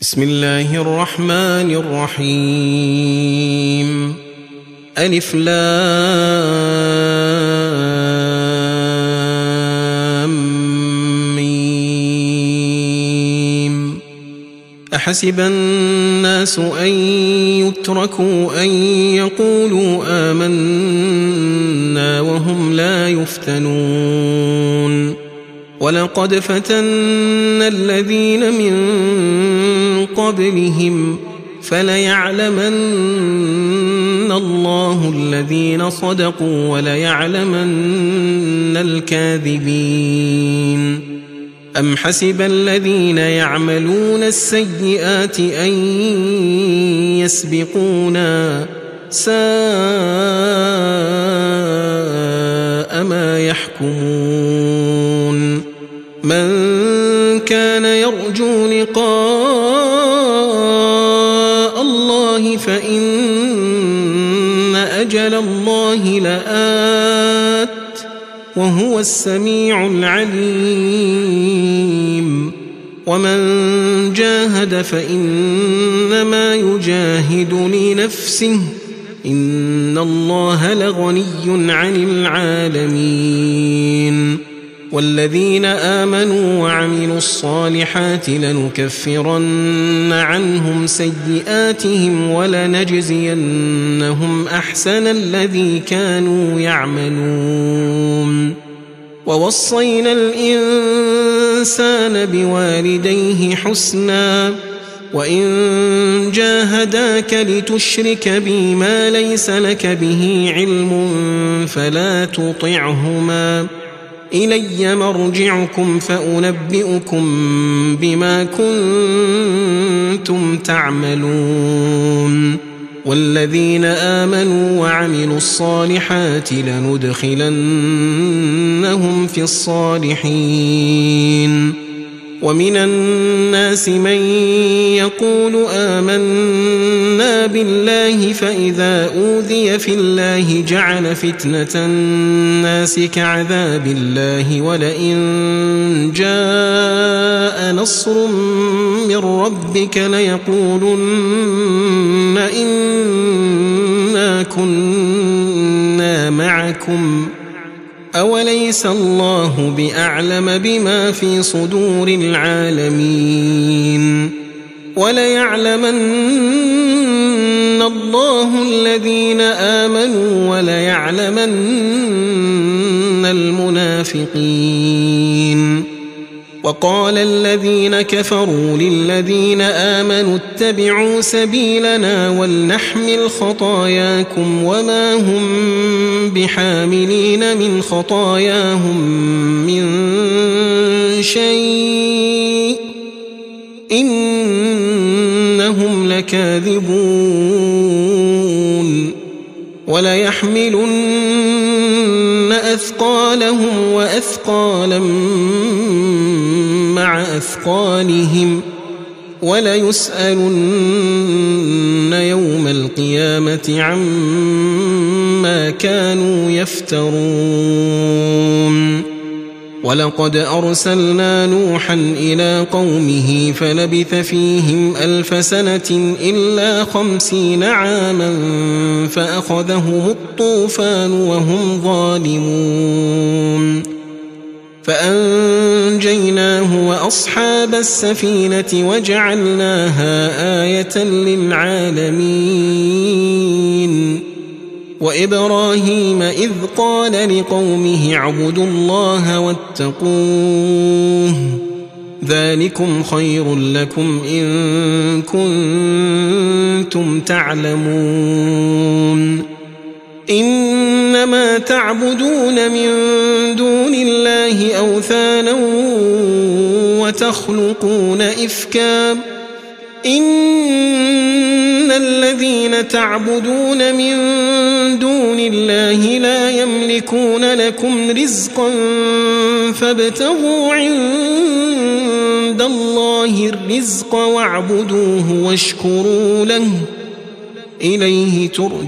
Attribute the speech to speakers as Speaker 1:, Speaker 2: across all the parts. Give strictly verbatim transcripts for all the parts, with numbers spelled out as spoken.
Speaker 1: بسم الله الرحمن الرحيم. ألف لام ميم. أحسب الناس أن يتركوا أن يقولوا آمنا وهم لا يفتنون. ولقد فتنا الذين من قبلهم فليعلمن الله الذين صدقوا وليعلمن الكاذبين. أم حسب الذين يعملون السيئات أن يسبقونا ساء ما يحكمون. من كان يرجو لقاء الله فإن أجل الله لآت وهو السميع العليم. ومن جاهد فإنما يجاهد لنفسه إن الله لغني عن العالمين. والذين آمنوا وعملوا الصالحات لنكفرن عنهم سيئاتهم ولنجزينهم أحسن الذي كانوا يعملون. ووصينا الإنسان بوالديه حسنا وإن جاهداك لتشرك بي ما ليس لك به علم فلا تطعهما إلي مرجعكم فأنبئكم بما كنتم تعملون. والذين آمنوا وعملوا الصالحات لندخلنهم في الصالحين. ومن الناس من يقول آمنا بالله فإذا أوذي في الله جعل فتنة الناس كعذاب الله ولئن جاء نصر من ربك ليقولن إنا كنا معكم أوليس الله بأعلم بما في صدور العالمين. وليعلمن الله الذين آمنوا وليعلمن المنافقين. وقال الذين كفروا للذين آمنوا اتبعوا سبيلنا ولنحمل خطاياكم وما هم بحاملين من خطاياهم من شيء إنهم لكاذبون. وليحملن أثقالهم وأثقالا مع أثقالهم وليسألن يوم القيامة عما كانوا يفترون. ولقد أرسلنا نوحا إلى قومه فلبث فيهم ألف سنة إلا خمسين عاما فأخذهم الطوفان وهم ظالمون. فأنجيناه وأصحاب السفينة وجعلناها آية للعالمين. وإبراهيم إذ قال لقومه اعبدوا الله واتقوه ذلكم خير لكم إن كنتم تعلمون. إنما تعبدون من دون الله أوثانا وتخلقون إفكا إن الذين تعبدون من دون الله لا يملكون لكم رزقا فابتغوا عند الله الرزق واعبدوه واشكروا له إليه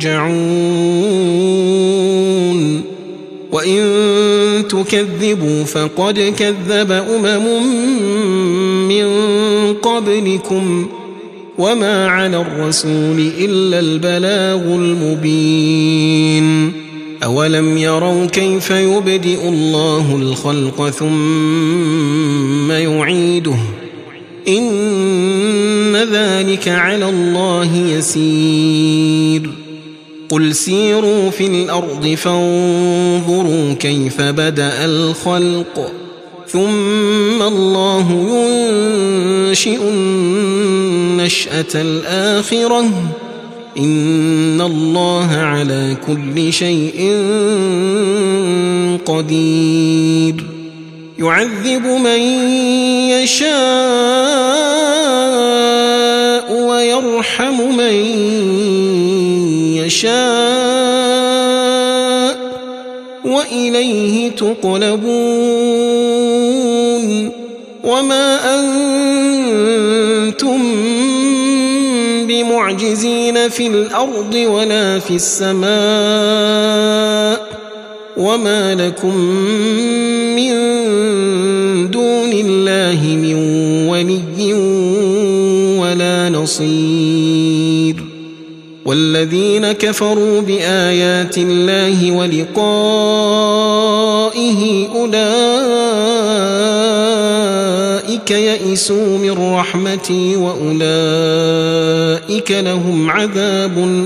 Speaker 1: ترجعون. وإن تكذبوا فقد كذب أمم من قبلكم وما على الرسول إلا البلاغ المبين أولم يروا كيف يبدئ الله الخلق ثم يعيده إن ذلك على الله يسير قل سيروا في الأرض فانظروا كيف بدأ الخلق ثم الله ينشئ النشأة الآخرة إن الله على كل شيء قدير يعذب من يشاء ويرحم من يشاء وإليه تقلبون وما أنتم بمعجزين في الأرض ولا في السماء وما لكم من دون الله من ولي ولا نصير والذين كفروا بآيات الله ولقائه أولئك يئسوا من رحمتي وأولئك لهم عذاب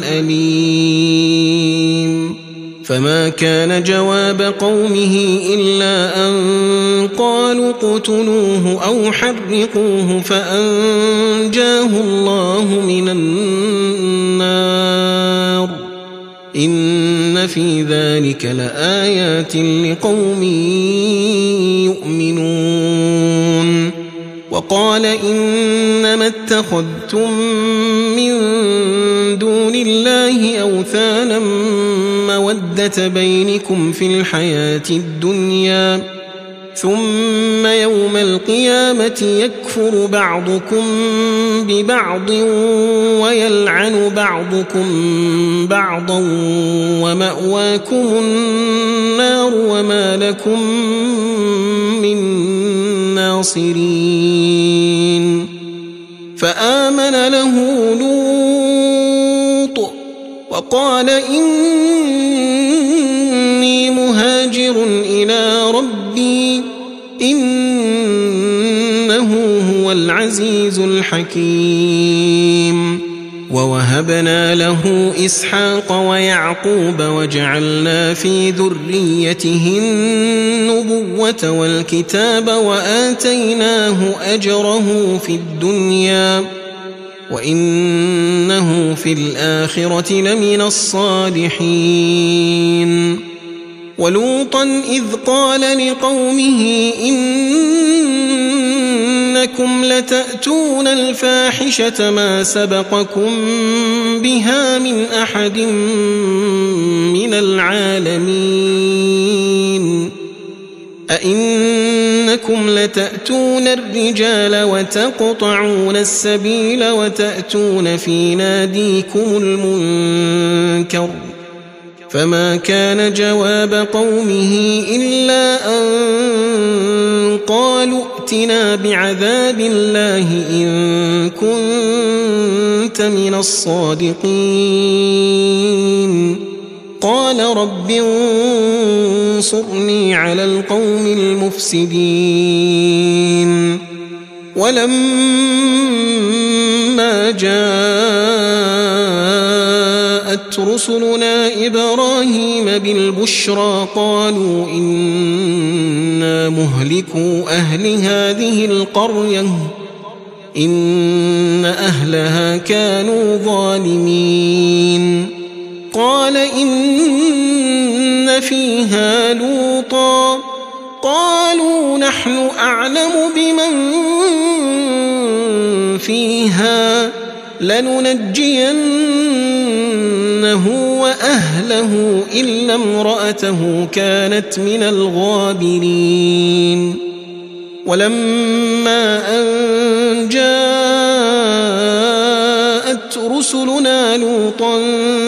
Speaker 1: أليم فما كان جواب قومه إلا أن قالوا اقتلوه أو حرقوه فأنجاه الله من النار إن في ذلك لآيات لقوم يؤمنون وقال إنما اتخذتم من دون الله أوثانا مودة بينكم في الحياة الدنيا ثم يوم القيامة يكفر بعضكم ببعض ويلعن بعضكم بعضا ومأواكم النار وما لكم من ناصرين فآمن له لوط وقال إني مهاجر إلى ربي إنه هو العزيز الحكيم ووهبنا له إسحاق ويعقوب وجعلنا في ذريته النبوة والكتاب وآتيناه أجره في الدنيا وإنه في الآخرة لمن الصالحين ولوطا إذ قال لقومه إنكم لتأتون الفاحشة ما سبقكم بها من أحد من العالمين أئنكم لتأتون الرجال وتقطعون السبيل وتأتون في ناديكم المنكر فما كان جواب قومه إلا أن قالوا ائتنا بعذاب الله إن كنت من الصادقين قال رب انصرني على القوم المفسدين ولما جاءت رسلنا إبراهيم بالبشرى قالوا إنا مهلكو أهل هذه القرية إن أهلها كانوا ظالمين قال إن فيها لوطا قالوا نحن أعلم بمن فيها لننجينه وأهله إلا امرأته كانت من الغابرين ولما أن جاءت رسلنا لوطا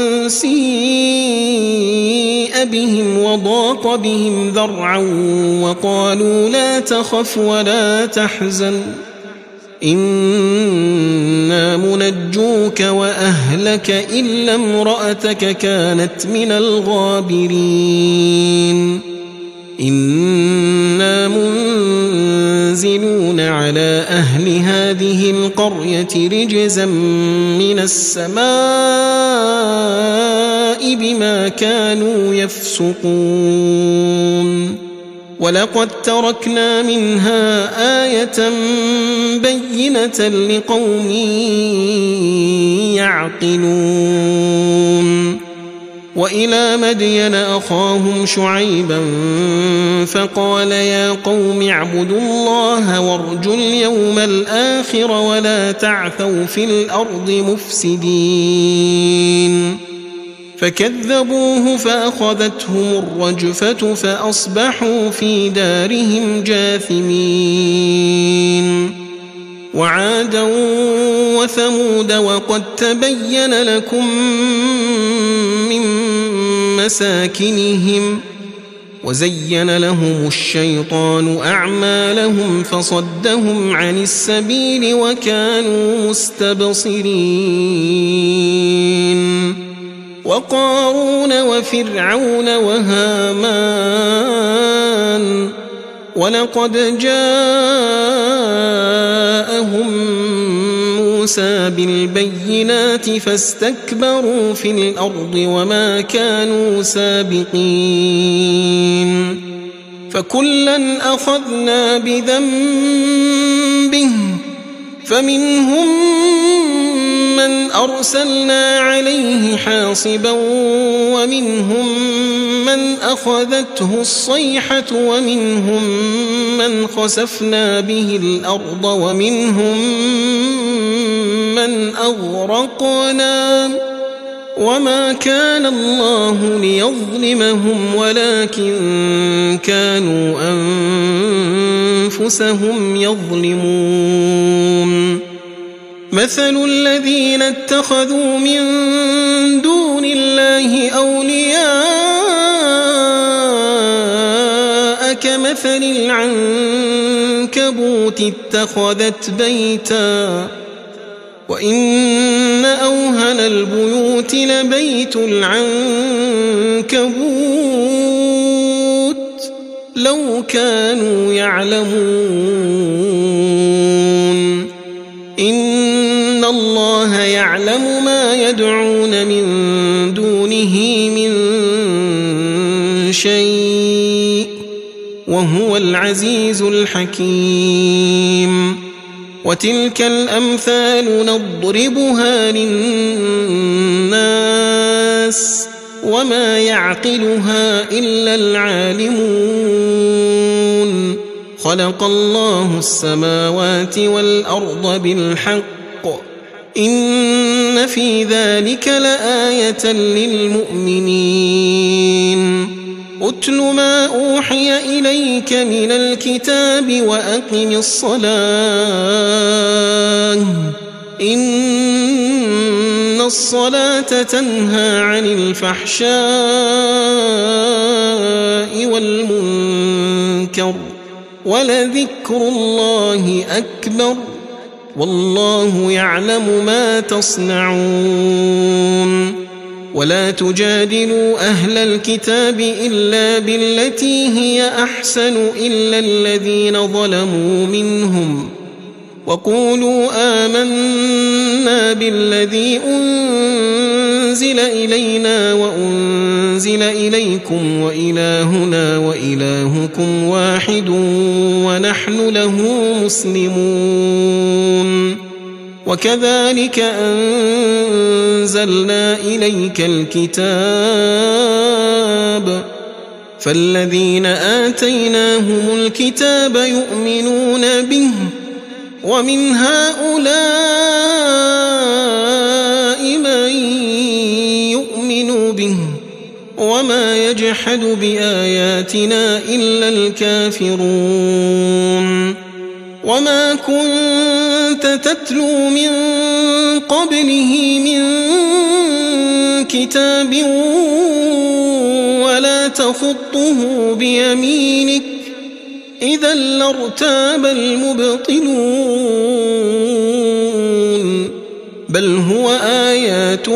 Speaker 1: سيء بهم وضاق بهم ذرعا وقالوا لا تخف ولا تحزن إنا منجون نجوك وأهلك إلا امرأتك كانت من الغابرين إنا منزلون على أهل هذه القرية رجزا من السماء بما كانوا يفسقون ولقد تركنا منها آية بينة لقوم يعقلون وإلى مدين أخاهم شعيبا فقال يا قوم اعبدوا الله وارجوا اليوم الآخر ولا تعثوا في الأرض مفسدين فكذبوه فأخذتهم الرجفة فأصبحوا في دارهم جاثمين وعادا وثمود وقد تبين لكم من مساكنهم وزين لهم الشيطان أعمالهم فصدهم عن السبيل وكانوا مستبصرين وقارون وفرعون وهامان ولقد جاءهم موسى بالبينات فاستكبروا في الأرض وما كانوا سابقين فكلا أخذنا بذنبه فمنهم من أرسلنا عليه حاصبا ومنهم من أخذته الصيحة ومنهم من خسفنا به الأرض ومنهم من أغرقنا وما كان الله ليظلمهم ولكن كانوا أنفسهم يظلمون مثل الذين اتخذوا من دون الله أولياء كمثل العنكبوت اتخذت بيتا وإن أوهن البيوت لبيت العنكبوت لو كانوا يعلمون إن الله يعلم ما يدعون من دونه من شيء وهو العزيز الحكيم وتلك الأمثال نضربها للناس وما يعقلها إلا العالمون خلق الله السماوات والأرض بالحق إن في ذلك لآية للمؤمنين أتل ما أوحي إليك من الكتاب وأقم الصلاة إن الصلاة تنهى عن الفحشاء والمنكر ولذكر الله أكبر والله يعلم ما تصنعون ولا تجادلوا أهل الكتاب إلا بالتي هي أحسن إلا الذين ظلموا منهم وقولوا آمنا بالذي أنزل إلينا وأنزل إليكم وإلهنا وإلهكم واحد ونحن له مسلمون وكذلك أنزلنا إليك الكتاب فالذين آتيناهم الكتاب يؤمنون به ومن هؤلاء من يؤمن به وما يجحد بآياتنا إلا الكافرون وما كنت تتلو من قبله من كتاب ولا تخطه بيمينك إذا لارتاب المبطلون بل هو آيات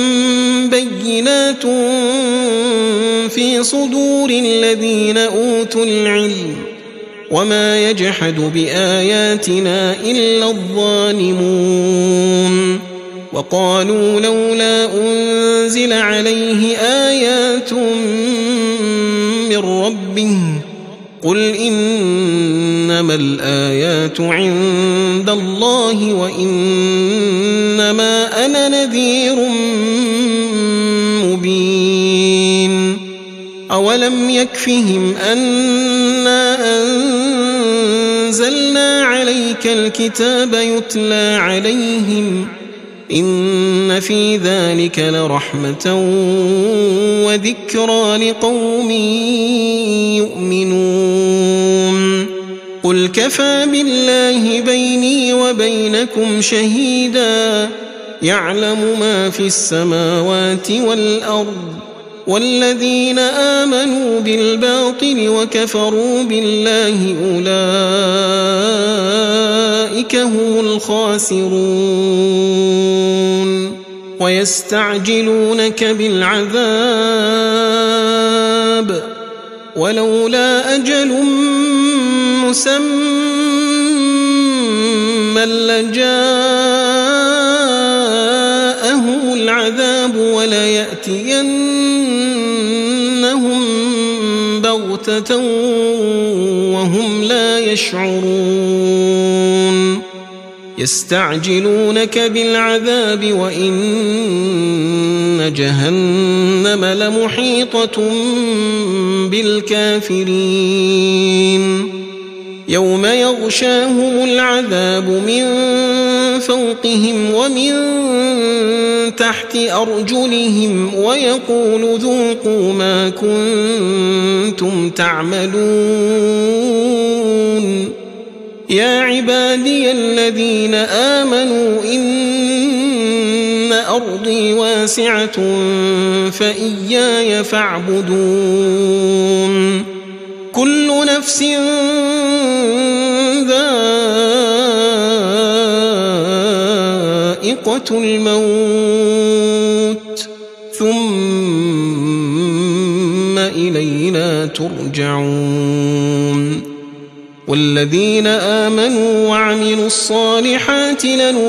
Speaker 1: بينات في صدور الذين أوتوا العلم وما يجحد بآياتنا إلا الظالمون وقالوا لولا أنزل عليه آيات من ربه قل إنما الآيات عند الله وإنما أنا نذير مبين أولم يكفهم أنا أنزلنا عليك الكتاب يتلى عليهم إن في ذلك لرحمة وذكرى لقوم يؤمنون قل كفى بالله بيني وبينكم شهيدا يعلم ما في السماوات والأرض والذين آمنوا بالباطل وكفروا بالله أولئك هم الخاسرون ويستعجلونك بالعذاب ولولا أجل مسمى لجاءهم العذاب وليأتينهم بغتة وهم لا يشعرون يستعجلونك بالعذاب وإن جهنم لمحيطة بالكافرين يوم يغشاهم العذاب من فوقهم ومن تحت أرجلهم ويقول ذوقوا ما كنتم تعملون يا عبادي الذين آمنوا إن أرضي واسعة فإياي فاعبدون كل نفس ذائقة الموت ثم إلينا ترجعون والذين آمنوا وعملوا الصالحات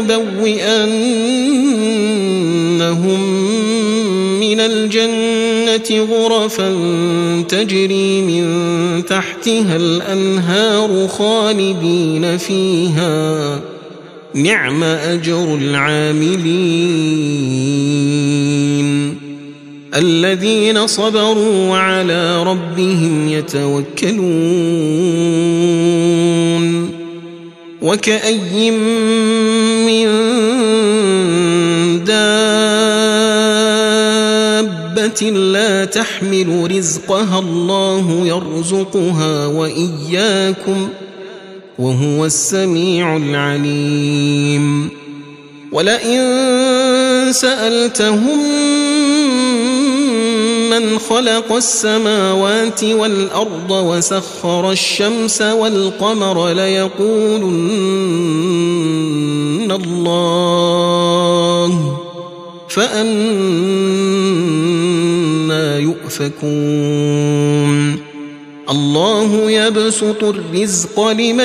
Speaker 1: لنبوئنهم من الجنة غرفا تجري من تحتها الأنهار خالدين فيها نعم أجر العاملين الذين صبروا وعلى ربهم يتوكلون وكأي من دابة لا تحمل رزقها الله يرزقها وإياكم وهو السميع العليم ولئن سألتهم من خلق السماوات والأرض وسخر الشمس والقمر ليقولن الله فأنى يؤفكون الله يبسط الرزق لمن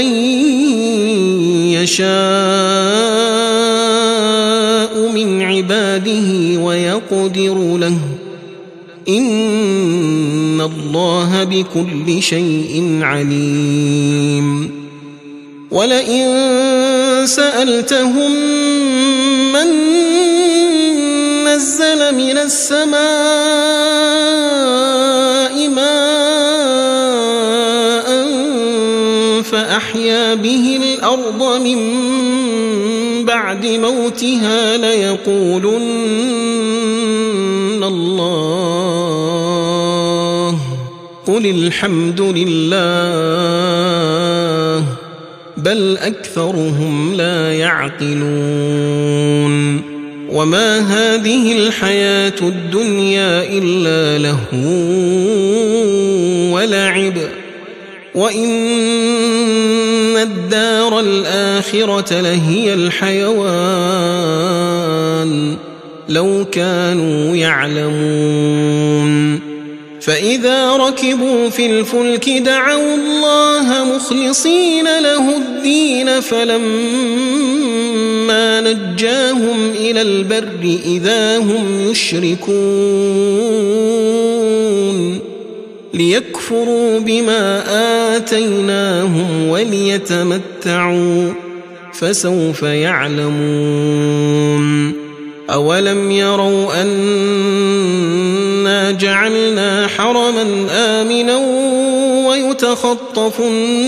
Speaker 1: يشاء من عباده ويقدر له إن الله بكل شيء عليم ولئن سألتهم من نزل من السماء ماء فأحيا به الأرض من بعد موتها ليقولن الله قل الحمد لله بل أكثرهم لا يعقلون وما هذه الحياة الدنيا إلا لهو ولعب وإن الدار الآخرة لهي الحيوان لو كانوا يعلمون فإذا ركبوا في الفلك دعوا الله مخلصين له الدين فلما نجاهم إلى البر إذا هم يشركون ليكفروا بما آتيناهم وليتمتعوا فسوف يعلمون أولم يروا أنا جعلنا حرما آمنا ويتخطف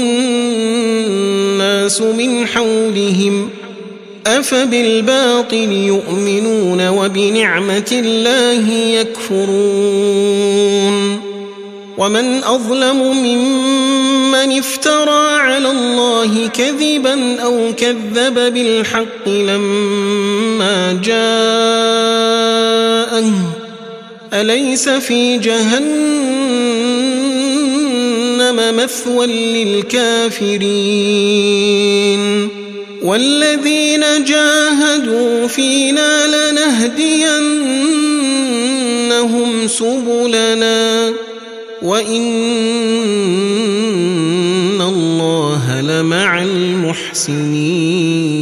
Speaker 1: الناس من حولهم أفبالباطل يؤمنون وبنعمة الله يكفرون ومن أظلم ممن افترى على الله كذبا أو كذب بالحق لما جاءه أليس في جهنم مثوى للكافرين والذين جاهدوا فينا لنهدينهم سبلنا وإن الله لمع المحسنين.